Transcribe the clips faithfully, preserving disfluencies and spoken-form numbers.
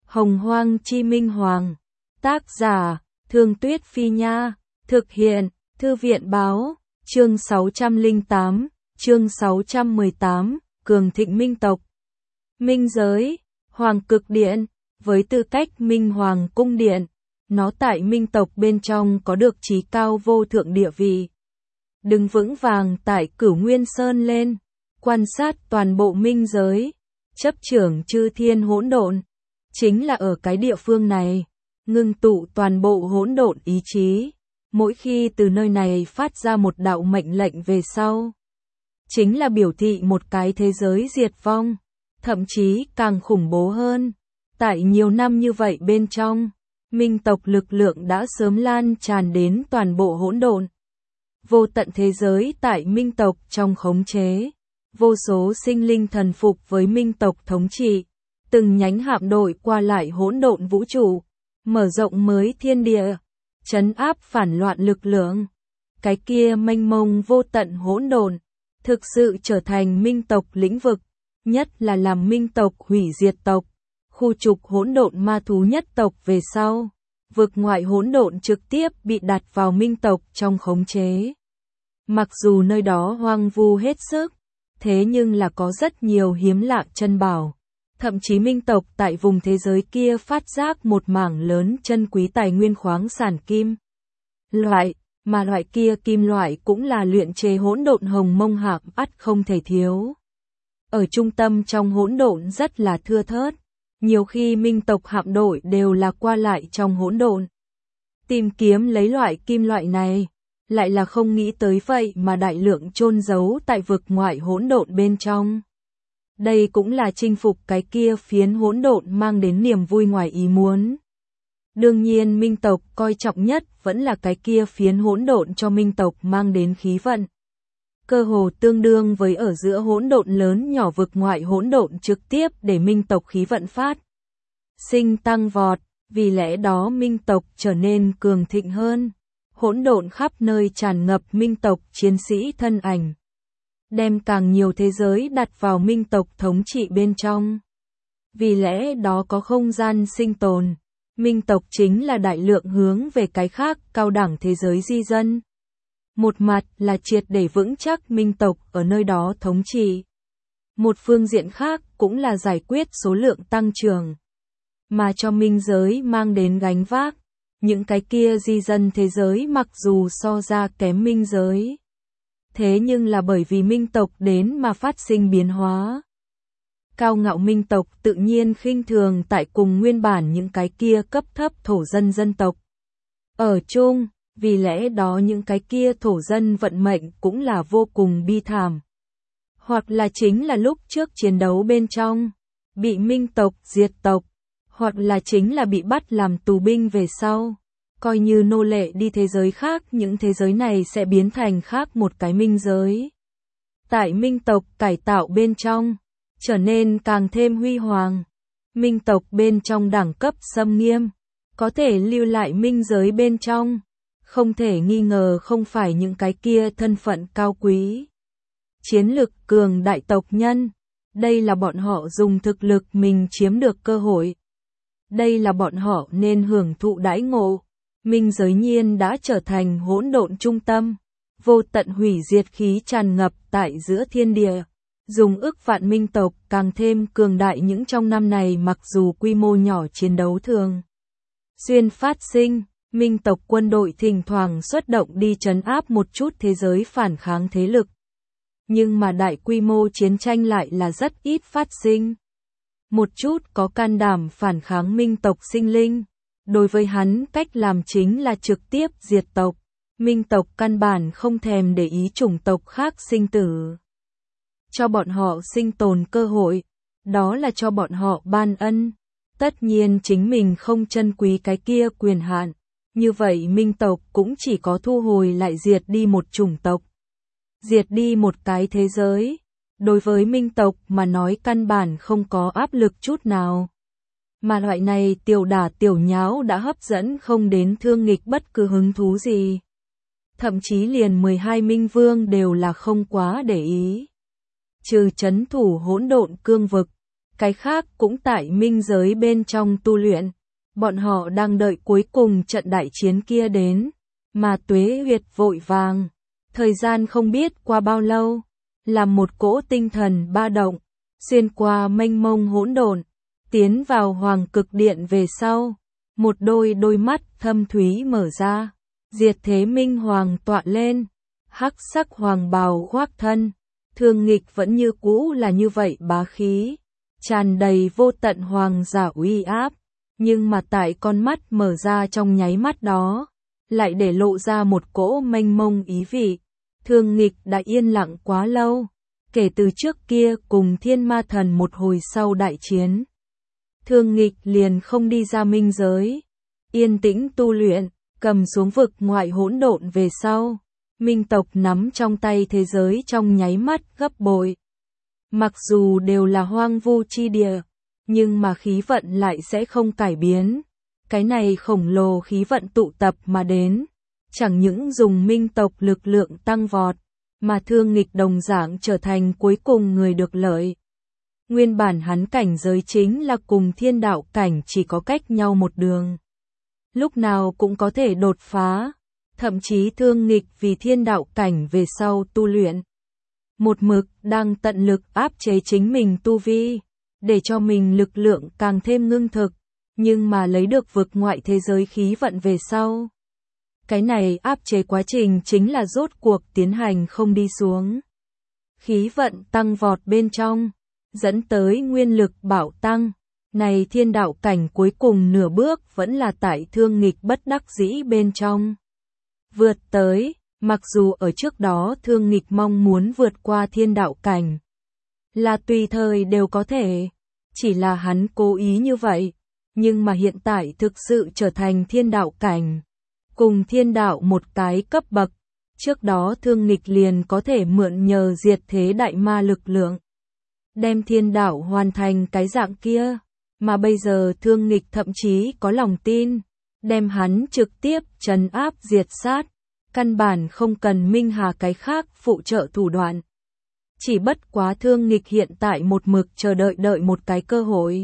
Hồng Hoang Chi Minh Hoàng. Tác giả, Thương Tuyết Phi Nha. Thực hiện, Thư viện Báo. Chương sáu trăm lẻ tám, chương sáu trăm mười tám, Cường Thịnh Minh Tộc. Minh Giới, Hoàng Cực Điện, với tư cách Minh Hoàng Cung Điện, nó tại Minh Tộc bên trong có được trí cao vô thượng địa vị. Đứng vững vàng tại Cửu Nguyên Sơn lên, quan sát toàn bộ Minh Giới, chấp trưởng chư thiên hỗn độn. Chính là ở cái địa phương này, ngưng tụ toàn bộ hỗn độn ý chí. Mỗi khi từ nơi này phát ra một đạo mệnh lệnh về sau, chính là biểu thị một cái thế giới diệt vong, thậm chí càng khủng bố hơn. Tại nhiều năm như vậy bên trong, Minh tộc lực lượng đã sớm lan tràn đến toàn bộ hỗn độn. Vô tận thế giới tại Minh tộc trong khống chế, vô số sinh linh thần phục với Minh tộc thống trị, từng nhánh hạm đội qua lại hỗn độn vũ trụ, mở rộng mới thiên địa, trấn áp phản loạn lực lượng. Cái kia mênh mông vô tận hỗn độn, thực sự trở thành Minh tộc lĩnh vực, nhất là làm Minh tộc hủy diệt tộc, khu trục hỗn độn ma thú nhất tộc về sau, vực ngoại hỗn độn trực tiếp bị đặt vào Minh tộc trong khống chế. Mặc dù nơi đó hoang vu hết sức, thế nhưng là có rất nhiều hiếm lạ chân bảo. Thậm chí Minh tộc tại vùng thế giới kia phát giác một mảng lớn chân quý tài nguyên khoáng sản kim loại, mà loại kia kim loại cũng là luyện chế hỗn độn hồng mông hạp ắt không thể thiếu. Ở trung tâm trong hỗn độn rất là thưa thớt, nhiều khi Minh tộc hạm đội đều là qua lại trong hỗn độn, tìm kiếm lấy loại kim loại này, lại là không nghĩ tới vậy mà đại lượng chôn giấu tại vực ngoại hỗn độn bên trong. Đây cũng là chinh phục cái kia phiến hỗn độn mang đến niềm vui ngoài ý muốn. Đương nhiên Minh tộc coi trọng nhất vẫn là cái kia phiến hỗn độn cho Minh tộc mang đến khí vận. Cơ hồ tương đương với ở giữa hỗn độn lớn nhỏ vực ngoại hỗn độn trực tiếp để Minh tộc khí vận phát sinh tăng vọt, vì lẽ đó Minh tộc trở nên cường thịnh hơn. Hỗn độn khắp nơi tràn ngập Minh tộc chiến sĩ thân ảnh, đem càng nhiều thế giới đặt vào Minh tộc thống trị bên trong. Vì lẽ đó có không gian sinh tồn, Minh tộc chính là đại lượng hướng về cái khác cao đẳng thế giới di dân. Một mặt là triệt để vững chắc Minh tộc ở nơi đó thống trị. Một phương diện khác cũng là giải quyết số lượng tăng trưởng, mà cho Minh giới mang đến gánh vác. Những cái kia di dân thế giới mặc dù so ra kém Minh giới, thế nhưng là bởi vì Minh tộc đến mà phát sinh biến hóa. Cao ngạo Minh tộc tự nhiên khinh thường tại cùng nguyên bản những cái kia cấp thấp thổ dân dân tộc ở chung, vì lẽ đó những cái kia thổ dân vận mệnh cũng là vô cùng bi thảm. Hoặc là chính là lúc trước chiến đấu bên trong, bị Minh tộc diệt tộc, hoặc là chính là bị bắt làm tù binh về sau, coi như nô lệ đi thế giới khác, những thế giới này sẽ biến thành khác một cái minh giới. Tại Minh tộc cải tạo bên trong, trở nên càng thêm huy hoàng. Minh tộc bên trong đẳng cấp xâm nghiêm, có thể lưu lại minh giới bên trong, không thể nghi ngờ không phải những cái kia thân phận cao quý, chiến lực cường đại tộc nhân. Đây là bọn họ dùng thực lực mình chiếm được cơ hội. Đây là bọn họ nên hưởng thụ đãi ngộ. Minh giới nhiên đã trở thành hỗn độn trung tâm, vô tận hủy diệt khí tràn ngập tại giữa thiên địa, dùng ức vạn Minh tộc càng thêm cường đại. Những trong năm này mặc dù quy mô nhỏ chiến đấu thường xuyên phát sinh, Minh tộc quân đội thỉnh thoảng xuất động đi trấn áp một chút thế giới phản kháng thế lực, nhưng mà đại quy mô chiến tranh lại là rất ít phát sinh. Một chút có can đảm phản kháng Minh tộc sinh linh, đối với hắn cách làm chính là trực tiếp diệt tộc. Minh tộc căn bản không thèm để ý chủng tộc khác sinh tử, cho bọn họ sinh tồn cơ hội, đó là cho bọn họ ban ân. Tất nhiên chính mình không trân quý cái kia quyền hạn, như vậy Minh tộc cũng chỉ có thu hồi lại diệt đi một chủng tộc, diệt đi một cái thế giới. Đối với Minh tộc mà nói căn bản không có áp lực chút nào. Mà loại này tiểu đả tiểu nháo đã hấp dẫn không đến thương nghịch bất cứ hứng thú gì. Thậm chí liền mười hai minh vương đều là không quá để ý. Trừ trấn thủ hỗn độn cương vực, cái khác cũng tại minh giới bên trong tu luyện. Bọn họ đang đợi cuối cùng trận đại chiến kia đến, mà Tuế Huyệt vội vàng. Thời gian không biết qua bao lâu, là một cỗ tinh thần ba động, xuyên qua mênh mông hỗn độn, tiến vào hoàng cực điện về sau. Một đôi đôi mắt thâm thúy mở ra, Diệt Thế Minh Hoàng tọa lên, hắc sắc hoàng bào khoác thân, Thương Nghịch vẫn như cũ là như vậy bá khí, tràn đầy vô tận hoàng giả uy áp, nhưng mà tại con mắt mở ra trong nháy mắt đó, lại để lộ ra một cỗ mênh mông ý vị. Thương Nghịch đã yên lặng quá lâu, kể từ trước kia cùng Thiên Ma Thần một hồi sau đại chiến. Thương Nghịch liền không đi ra minh giới, yên tĩnh tu luyện, cầm xuống vực ngoại hỗn độn về sau. Minh tộc nắm trong tay thế giới trong nháy mắt gấp bội. Mặc dù đều là hoang vu chi địa, nhưng mà khí vận lại sẽ không cải biến. Cái này khổng lồ khí vận tụ tập mà đến, chẳng những dùng minh tộc lực lượng tăng vọt, mà Thương Nghịch đồng dạng trở thành cuối cùng người được lợi. Nguyên bản hắn cảnh giới chính là cùng thiên đạo cảnh chỉ có cách nhau một đường. Lúc nào cũng có thể đột phá, thậm chí Thương Nghịch vì thiên đạo cảnh về sau tu luyện. Một mực đang tận lực áp chế chính mình tu vi, để cho mình lực lượng càng thêm ngưng thực, nhưng mà lấy được vực ngoại thế giới khí vận về sau. Cái này áp chế quá trình chính là rốt cuộc tiến hành không đi xuống. Khí vận tăng vọt bên trong, dẫn tới nguyên lực bạo tăng. Này thiên đạo cảnh cuối cùng nửa bước vẫn là tại Thương Nghịch bất đắc dĩ bên trong. Vượt tới, mặc dù ở trước đó Thương Nghịch mong muốn vượt qua thiên đạo cảnh, là tùy thời đều có thể, chỉ là hắn cố ý như vậy, nhưng mà hiện tại thực sự trở thành thiên đạo cảnh, cùng thiên đạo một cái cấp bậc, trước đó Thương Nghịch liền có thể mượn nhờ diệt thế đại ma lực lượng, đem thiên đạo hoàn thành cái dạng kia, mà bây giờ Thương Nghịch thậm chí có lòng tin, đem hắn trực tiếp trấn áp diệt sát, căn bản không cần Minh Hà cái khác phụ trợ thủ đoạn. Chỉ bất quá Thương Nghịch hiện tại một mực chờ đợi đợi một cái cơ hội.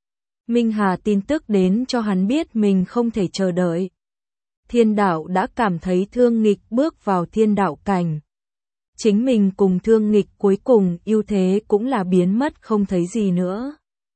Minh Hà tin tức đến cho hắn biết mình không thể chờ đợi. Thiên đạo đã cảm thấy Thương Nghịch bước vào thiên đạo cảnh. Chính mình cùng Thương Nghịch cuối cùng ưu thế cũng là biến mất không thấy gì nữa.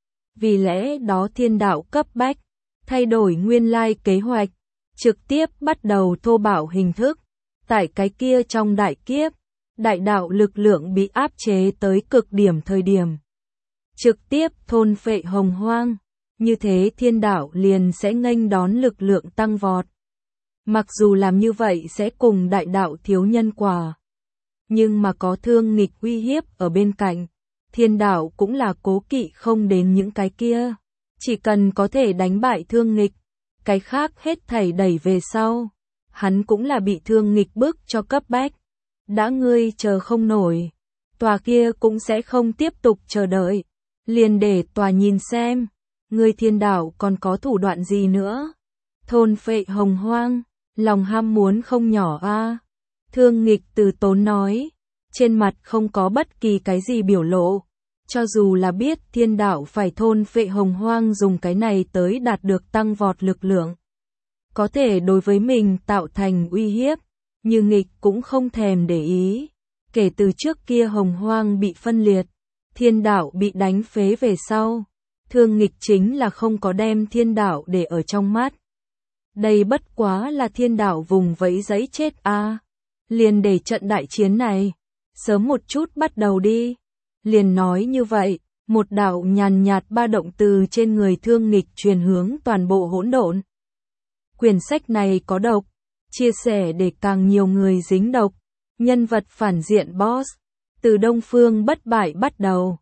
Vì lẽ đó thiên đạo cấp bách, thay đổi nguyên lai kế hoạch, trực tiếp bắt đầu thô bạo hình thức. Tại cái kia trong đại kiếp, đại đạo lực lượng bị áp chế tới cực điểm thời điểm. Trực tiếp thôn phệ hồng hoang, như thế thiên đạo liền sẽ nghênh đón lực lượng tăng vọt. Mặc dù làm như vậy sẽ cùng đại đạo thiếu nhân quả, nhưng mà có Thương Nghịch uy hiếp ở bên cạnh, thiên đạo cũng là cố kỵ không đến những cái kia. Chỉ cần có thể đánh bại Thương Nghịch, cái khác hết thảy đẩy về sau, hắn cũng là bị Thương Nghịch bức cho cấp bách. Đã ngươi chờ không nổi, tòa kia cũng sẽ không tiếp tục chờ đợi, liền để tòa nhìn xem, ngươi thiên đạo còn có thủ đoạn gì nữa. Thôn phệ hồng hoang, lòng ham muốn không nhỏ a. À. Thương Nghịch từ tốn nói, trên mặt không có bất kỳ cái gì biểu lộ. Cho dù là biết thiên đạo phải thôn phệ hồng hoang dùng cái này tới đạt được tăng vọt lực lượng, có thể đối với mình tạo thành uy hiếp, nhưng Nghịch cũng không thèm để ý. Kể từ trước kia hồng hoang bị phân liệt, thiên đạo bị đánh phế về sau, Thương Nghịch chính là không có đem thiên đạo để ở trong mắt. Đây bất quá là thiên đạo vùng vẫy giấy chết a. À. Liền để trận đại chiến này sớm một chút bắt đầu đi. Liền nói như vậy, một đạo nhàn nhạt ba động từ trên người Thương Nghịch truyền hướng toàn bộ hỗn độn. Quyển sách này có độc, chia sẻ để càng nhiều người dính độc. Nhân vật phản diện boss, từ Đông Phương bất bại bắt đầu.